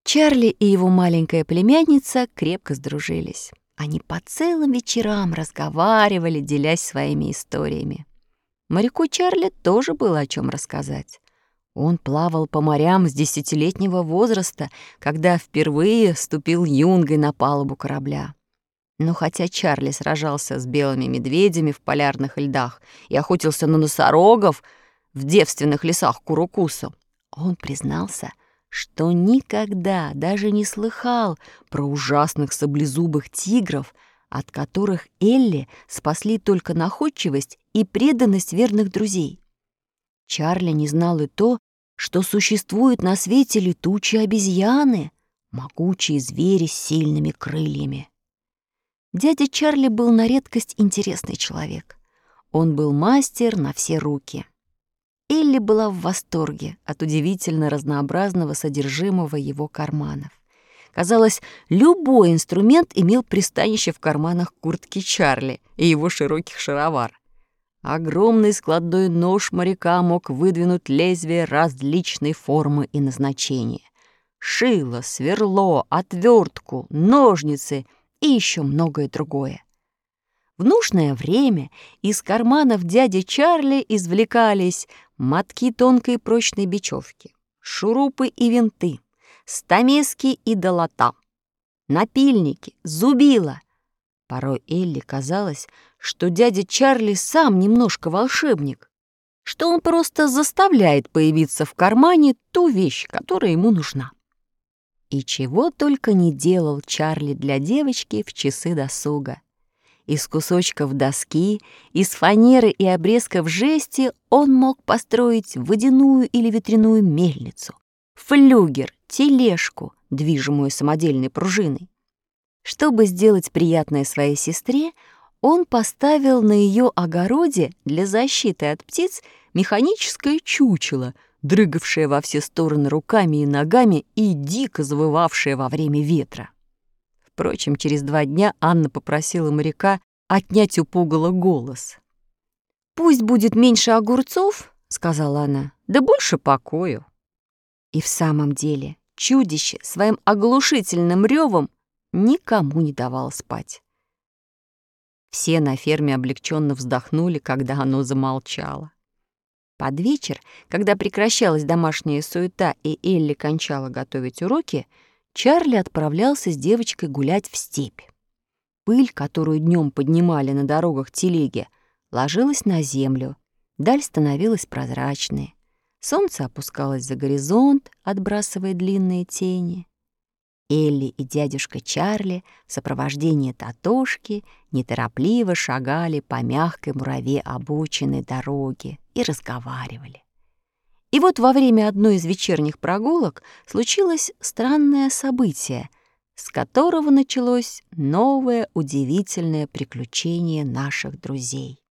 Чарли и его маленькая племянница крепко сдружились. Они по целым вечерам разговаривали, делясь своими историями. Моряку Чарли тоже было о чем рассказать. Он плавал по морям с 10-летнего возраста, когда впервые ступил юнгой на палубу корабля. Но хотя Чарли сражался с белыми медведями в полярных льдах и охотился на носорогов в девственных лесах Курукусу, он признался, что никогда даже не слыхал про ужасных саблезубых тигров, от которых Элли спасли только находчивость и преданность верных друзей. Чарли не знал и то, что существуют на свете летучие обезьяны, могучие звери с сильными крыльями. Дядя Чарли был на редкость интересный человек. Он был мастер на все руки. Элли была в восторге от удивительно разнообразного содержимого его карманов. Казалось, любой инструмент имел пристанище в карманах куртки Чарли и его широких шаровар. Огромный складной нож моряка мог выдвинуть лезвие различной формы и назначения. Шило, сверло, отвертку, ножницы и еще многое другое. В нужное время из карманов дяди Чарли извлекались мотки тонкой прочной бечевки, шурупы и винты, стамески и долота, напильники, зубила. Порой Элли казалось, что дядя Чарли сам немножко волшебник, что он просто заставляет появиться в кармане ту вещь, которая ему нужна. И чего только не делал Чарли для девочки в часы досуга. Из кусочков доски, из фанеры и обрезков жести он мог построить водяную или ветряную мельницу, флюгер, тележку, движимую самодельной пружиной. Чтобы сделать приятное своей сестре, он поставил на ее огороде для защиты от птиц механическое чучело, дрыгавшее во все стороны руками и ногами и дико завывавшее во время ветра. Впрочем, через 2 дня Анна попросила моряка отнять у пугала голос. «Пусть будет меньше огурцов, — сказала она, — да больше покою». И в самом деле чудище своим оглушительным ревом никому не давало спать. Все на ферме облегченно вздохнули, когда оно замолчало. Под вечер, когда прекращалась домашняя суета и Элли кончала готовить уроки, Чарли отправлялся с девочкой гулять в степь. Пыль, которую днем поднимали на дорогах телеги, ложилась на землю, даль становилась прозрачной. Солнце опускалось за горизонт, отбрасывая длинные тени. Элли и дядюшка Чарли в сопровождении Татошки неторопливо шагали по мягкой мураве обочиной дороги и разговаривали. И вот во время одной из вечерних прогулок случилось странное событие, с которого началось новое удивительное приключение наших друзей.